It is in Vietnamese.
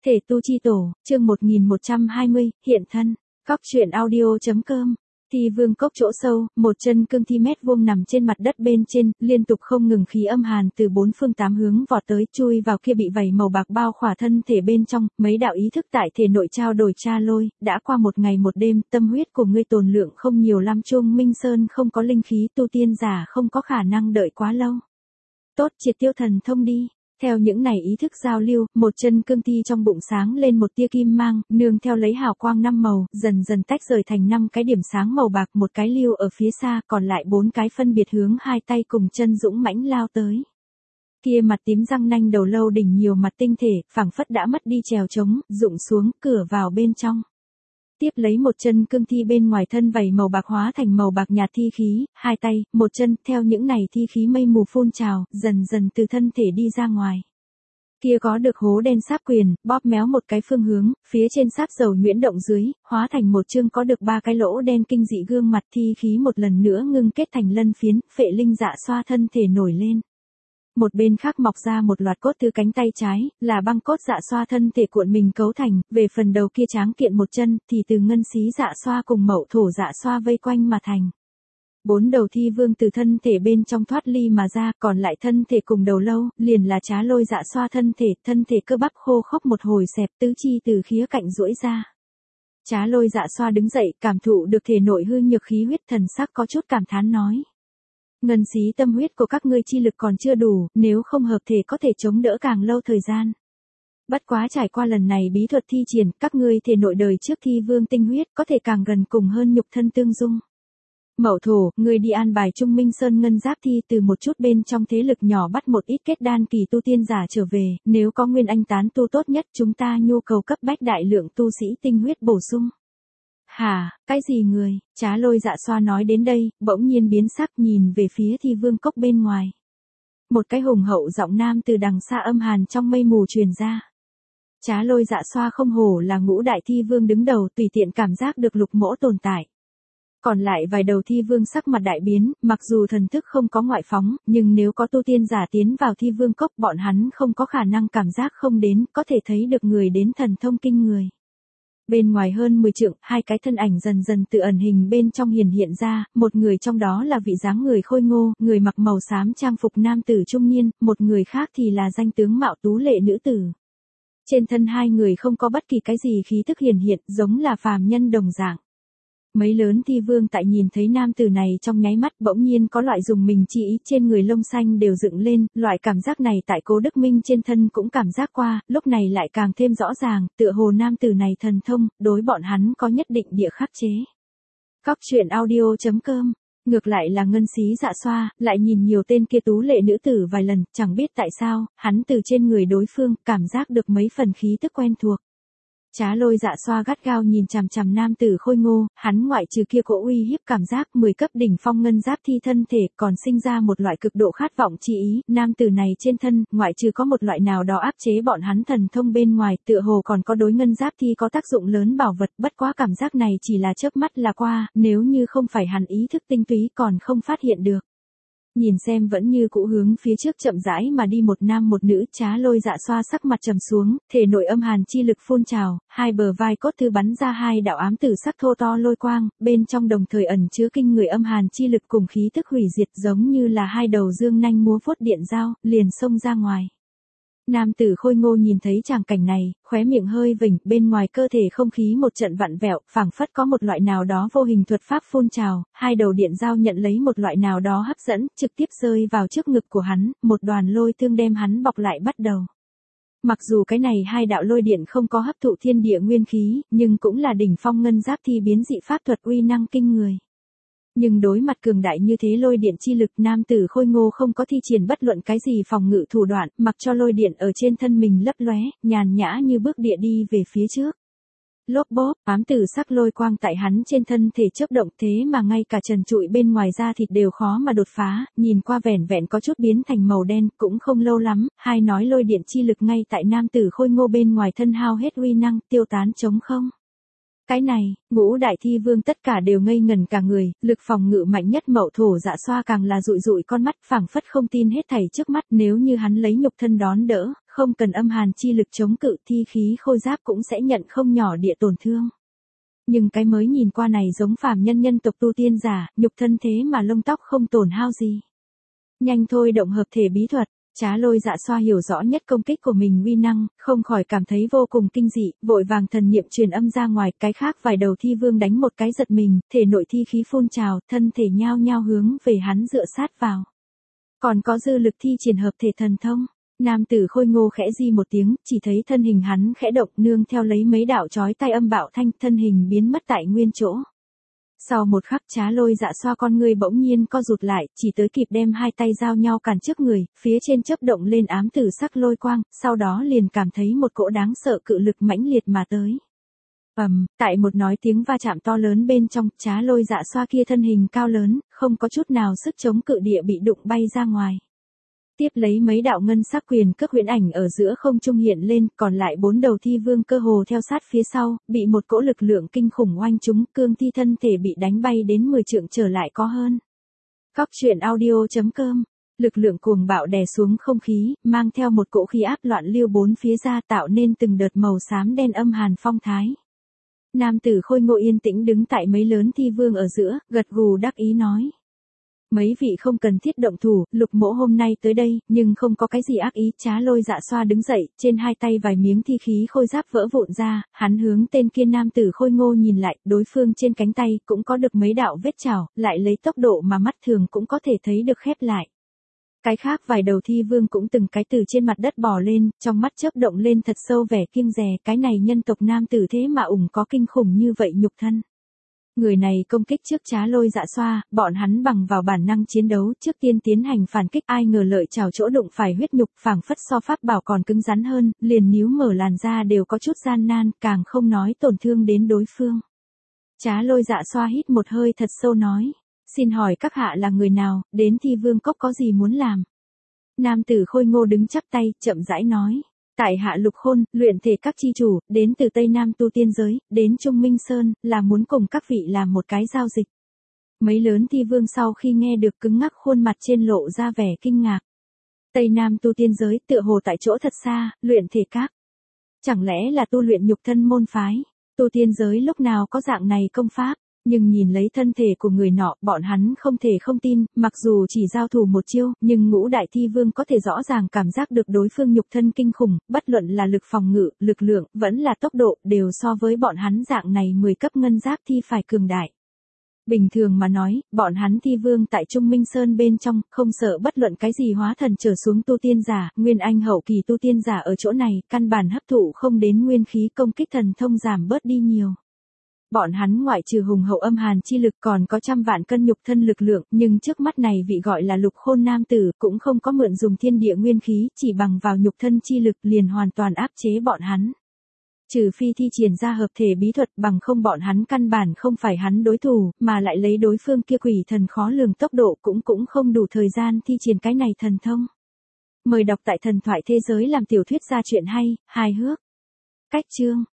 Thể tu chi tổ, chương 1120, hiện thân. Cóc truyện audio.com. Thi vương cốc chỗ sâu, một chân cương thi mét vuông nằm trên mặt đất bên trên, liên tục không ngừng khí âm hàn từ bốn phương tám hướng vọt tới, chui vào kia bị vảy màu bạc bao khỏa thân thể bên trong, mấy đạo ý thức tại thể nội trao đổi tra lôi, đã qua một ngày một đêm, tâm huyết của ngươi tồn lượng không nhiều lắm, Chuông Minh Sơn không có linh khí, tu tiên giả không có khả năng đợi quá lâu. Tốt, triệt tiêu thần thông đi. Theo những này ý thức giao lưu, một chân cương thi trong bụng sáng lên một tia kim mang, nương theo lấy hào quang 5 màu, dần dần tách rời thành 5 cái điểm sáng màu bạc, một cái lưu ở phía xa, còn lại 4 cái phân biệt hướng hai tay cùng chân dũng mãnh lao tới. Kia mặt tím răng nanh đầu lâu đỉnh nhiều mặt tinh thể, phảng phất đã mất đi chèo trống, rụng xuống, cửa vào bên trong. Tiếp lấy một chân cương thi bên ngoài thân vảy màu bạc hóa thành màu bạc nhạt thi khí, hai tay, một chân, theo những này thi khí mây mù phun trào, dần dần từ thân thể đi ra ngoài. Kia có được hố đen sáp quyền, bóp méo một cái phương hướng, phía trên sáp dầu nhuyễn động dưới, hóa thành một chương có được 3 cái lỗ đen kinh dị gương mặt, thi khí một lần nữa ngưng kết thành lân phiến, phệ linh dạ xoa thân thể nổi lên. Một bên khác mọc ra một loạt cốt từ cánh tay trái, là băng cốt dạ xoa thân thể cuộn mình cấu thành, về phần đầu kia tráng kiện một chân, thì từ ngân xí dạ xoa cùng mậu thổ dạ xoa vây quanh mà thành. 4 đầu thi vương từ thân thể bên trong thoát ly mà ra, còn lại thân thể cùng đầu lâu, liền là trá lôi dạ xoa thân thể cơ bắp khô khốc một hồi xẹp, tứ chi từ khía cạnh duỗi ra. Trá lôi dạ xoa đứng dậy, cảm thụ được thể nội hư nhược khí huyết, thần sắc có chút cảm thán nói. Ngân xí tâm huyết của các ngươi chi lực còn chưa đủ, nếu không hợp thể có thể chống đỡ càng lâu thời gian. Bất quá trải qua lần này bí thuật thi triển, các ngươi thể nội đời trước thi vương tinh huyết có thể càng gần cùng hơn nhục thân tương dung. Mậu thổ, ngươi đi an bài Trung Minh Sơn ngân giáp thi từ một chút bên trong thế lực nhỏ bắt một ít kết đan kỳ tu tiên giả trở về, nếu có nguyên anh tán tu tốt nhất chúng ta nhu cầu cấp bách đại lượng tu sĩ tinh huyết bổ sung. Hả, cái gì người, trá lôi dạ xoa nói đến đây, bỗng nhiên biến sắc nhìn về phía thi vương cốc bên ngoài. Một cái hùng hậu giọng nam từ đằng xa âm hàn trong mây mù truyền ra. Trá lôi dạ xoa không hổ là ngũ đại thi vương đứng đầu, tùy tiện cảm giác được lục mỗ tồn tại. Còn lại vài đầu thi vương sắc mặt đại biến, mặc dù thần thức không có ngoại phóng, nhưng nếu có tu tiên giả tiến vào thi vương cốc bọn hắn không có khả năng cảm giác không đến, có thể thấy được người đến thần thông kinh người. Bên ngoài hơn 10 trượng, hai cái thân ảnh dần dần từ ẩn hình bên trong hiện ra, một người trong đó là vị dáng người khôi ngô, người mặc màu xám trang phục nam tử trung niên, một người khác thì là danh tướng mạo tú lệ nữ tử. Trên thân hai người không có bất kỳ cái gì khí thức hiện, giống là phàm nhân đồng dạng. Mấy lớn thi vương tại nhìn thấy nam tử này trong nháy mắt bỗng nhiên có loại dùng mình chi ý, trên người lông xanh đều dựng lên, loại cảm giác này tại Cố Đức Minh trên thân cũng cảm giác qua, lúc này lại càng thêm rõ ràng, tựa hồ nam tử này thần thông, đối bọn hắn có nhất định địa khắc chế. Cóc truyện audio.com. Ngược lại là ngân xí dạ xoa, lại nhìn nhiều tên kia tú lệ nữ tử vài lần, chẳng biết tại sao, hắn từ trên người đối phương, cảm giác được mấy phần khí tức quen thuộc. Trá lôi dạ xoa gắt gao nhìn chằm chằm nam tử khôi ngô, hắn ngoại trừ kia cỗ uy hiếp cảm giác 10 cấp đỉnh phong ngân giáp thi thân thể, còn sinh ra một loại cực độ khát vọng chi ý, nam tử này trên thân, ngoại trừ có một loại nào đó áp chế bọn hắn thần thông bên ngoài, tựa hồ còn có đối ngân giáp thi có tác dụng lớn bảo vật, bất quá cảm giác này chỉ là chớp mắt là qua, nếu như không phải hắn ý thức tinh túy còn không phát hiện được. Nhìn xem vẫn như cũ hướng phía trước chậm rãi mà đi một nam một nữ, trá lôi dạ xoa sắc mặt trầm xuống, thể nội âm hàn chi lực phun trào, hai bờ vai cốt thư bắn ra hai đạo ám tử sắc thô to lôi quang, bên trong đồng thời ẩn chứa kinh người âm hàn chi lực cùng khí tức hủy diệt, giống như là hai đầu dương nanh múa vuốt điện dao, liền xông ra ngoài. Nam tử khôi ngô nhìn thấy tràng cảnh này, khóe miệng hơi vểnh, bên ngoài cơ thể không khí một trận vặn vẹo, phảng phất có một loại nào đó vô hình thuật pháp phun trào, hai đầu điện dao nhận lấy một loại nào đó hấp dẫn, trực tiếp rơi vào trước ngực của hắn, một đoàn lôi tương đem hắn bọc lại bắt đầu. Mặc dù cái này hai đạo lôi điện không có hấp thụ thiên địa nguyên khí, nhưng cũng là đỉnh phong ngân giáp thi biến dị pháp thuật uy năng kinh người. Nhưng đối mặt cường đại như thế lôi điện chi lực, nam tử khôi ngô không có thi triển bất luận cái gì phòng ngự thủ đoạn, mặc cho lôi điện ở trên thân mình lấp lóe, nhàn nhã như bước địa đi về phía trước. Lốp bốp, ám tử sắc lôi quang tại hắn trên thân thể chớp động, thế mà ngay cả trần trụi bên ngoài da thịt đều khó mà đột phá, nhìn qua vẻn vẹn có chút biến thành màu đen, cũng không lâu lắm, hai nói lôi điện chi lực ngay tại nam tử khôi ngô bên ngoài thân hao hết uy năng, tiêu tán trống không. Cái này, ngũ đại thi vương tất cả đều ngây ngần cả người, lực phòng ngự mạnh nhất mậu thổ dạ xoa càng là dụi dụi con mắt, phảng phất không tin hết thảy trước mắt, nếu như hắn lấy nhục thân đón đỡ, không cần âm hàn chi lực chống cự thi khí khôi giáp cũng sẽ nhận không nhỏ địa tổn thương. Nhưng cái mới nhìn qua này giống phàm nhân nhân tộc tu tiên giả, nhục thân thế mà lông tóc không tổn hao gì. Nhanh thôi động hợp thể bí thuật, Trá Lôi Dạ Xoa hiểu rõ nhất công kích của mình uy năng, không khỏi cảm thấy vô cùng kinh dị, vội vàng thần niệm truyền âm ra ngoài, cái khác vài đầu thi vương đánh một cái giật mình, thể nội thi khí phun trào, thân thể nhao nhao hướng về hắn dựa sát vào. Còn có dư lực thi triển hợp thể thần thông. Nam tử Khôi Ngô khẽ di một tiếng, chỉ thấy thân hình hắn khẽ động, nương theo lấy mấy đạo chói tai âm bạo thanh, thân hình biến mất tại nguyên chỗ. Sau một khắc Trá Lôi Dạ Xoa con người bỗng nhiên co rụt lại, chỉ tới kịp đem hai tay giao nhau cản trước người, phía trên chớp động lên ám tử sắc lôi quang, sau đó liền cảm thấy một cỗ đáng sợ cự lực mãnh liệt mà tới. Tại một nói tiếng va chạm to lớn bên trong, Trá Lôi Dạ Xoa kia thân hình cao lớn, không có chút nào sức chống cự địa bị đụng bay ra ngoài. Tiếp lấy mấy đạo ngân sắc quyền cước huyễn ảnh ở giữa không trung hiện lên, còn lại 4 đầu thi vương cơ hồ theo sát phía sau, bị một cỗ lực lượng kinh khủng oanh chúng, cương thi thân thể bị đánh bay đến 10 trượng trở lại có hơn. Góc truyện audio.com, lực lượng cuồng bạo đè xuống không khí, mang theo một cỗ khí áp loạn lưu bốn phía ra tạo nên từng đợt màu xám đen âm hàn phong thái. Nam tử Khôi Ngô yên tĩnh đứng tại mấy lớn thi vương ở giữa, gật gù đắc ý nói. Mấy vị không cần thiết động thủ, Lục Mỗ hôm nay tới đây, nhưng không có cái gì ác ý. Trá Lôi Dạ Xoa đứng dậy, trên hai tay vài miếng thi khí khôi giáp vỡ vụn ra, hắn hướng tên kia nam tử Khôi Ngô nhìn lại, đối phương trên cánh tay cũng có được mấy đạo vết chảo, lại lấy tốc độ mà mắt thường cũng có thể thấy được khép lại. Cái khác vài đầu thi vương cũng từng cái từ trên mặt đất bò lên, trong mắt chớp động lên thật sâu vẻ kiêng dè, cái này nhân tộc nam tử thế mà có kinh khủng như vậy nhục thân. Người này công kích trước Trá Lôi Dạ Xoa, bọn hắn bằng vào bản năng chiến đấu trước tiên tiến hành phản kích, ai ngờ lợi chảo chỗ đụng phải huyết nhục phảng phất so pháp bảo còn cứng rắn hơn, liền níu mở làn da đều có chút gian nan, càng không nói tổn thương đến đối phương. Trá Lôi Dạ Xoa hít một hơi thật sâu nói, xin hỏi các hạ là người nào, đến Thi Vương Cốc có gì muốn làm? Nam tử Khôi Ngô đứng chắp tay, chậm rãi nói. Tại hạ Lục Khôn, luyện thể các chi chủ, đến từ Tây Nam tu tiên giới, đến Trung Minh Sơn, là muốn cùng các vị làm một cái giao dịch. Mấy lớn thi vương sau khi nghe được cứng ngắc khuôn mặt trên lộ ra vẻ kinh ngạc. Tây Nam tu tiên giới tựa hồ tại chỗ thật xa, luyện thể các. Chẳng lẽ là tu luyện nhục thân môn phái, tu tiên giới lúc nào có dạng này công pháp? Nhưng nhìn lấy thân thể của người nọ, bọn hắn không thể không tin, mặc dù chỉ giao thủ một chiêu, nhưng ngũ đại thi vương có thể rõ ràng cảm giác được đối phương nhục thân kinh khủng, bất luận là lực phòng ngự, lực lượng, vẫn là tốc độ, đều so với bọn hắn dạng này 10 cấp ngân giáp thi phải cường đại. Bình thường mà nói, bọn hắn thi vương tại Trung Minh Sơn bên trong, không sợ bất luận cái gì hóa thần trở xuống tu tiên giả, nguyên anh hậu kỳ tu tiên giả ở chỗ này, căn bản hấp thụ không đến nguyên khí công kích thần thông giảm bớt đi nhiều. Bọn hắn ngoại trừ hùng hậu âm hàn chi lực còn có trăm vạn cân nhục thân lực lượng, nhưng trước mắt này vị gọi là Lục Khôn nam tử cũng không có mượn dùng thiên địa nguyên khí, chỉ bằng vào nhục thân chi lực liền hoàn toàn áp chế bọn hắn. Trừ phi thi triển ra hợp thể bí thuật, bằng không bọn hắn căn bản không phải hắn đối thủ, mà lại lấy đối phương kia quỷ thần khó lường tốc độ cũng không đủ thời gian thi triển cái này thần thông. Mời đọc tại Thần Thoại Thế Giới làm tiểu thuyết ra chuyện hay, hài hước. Cách chương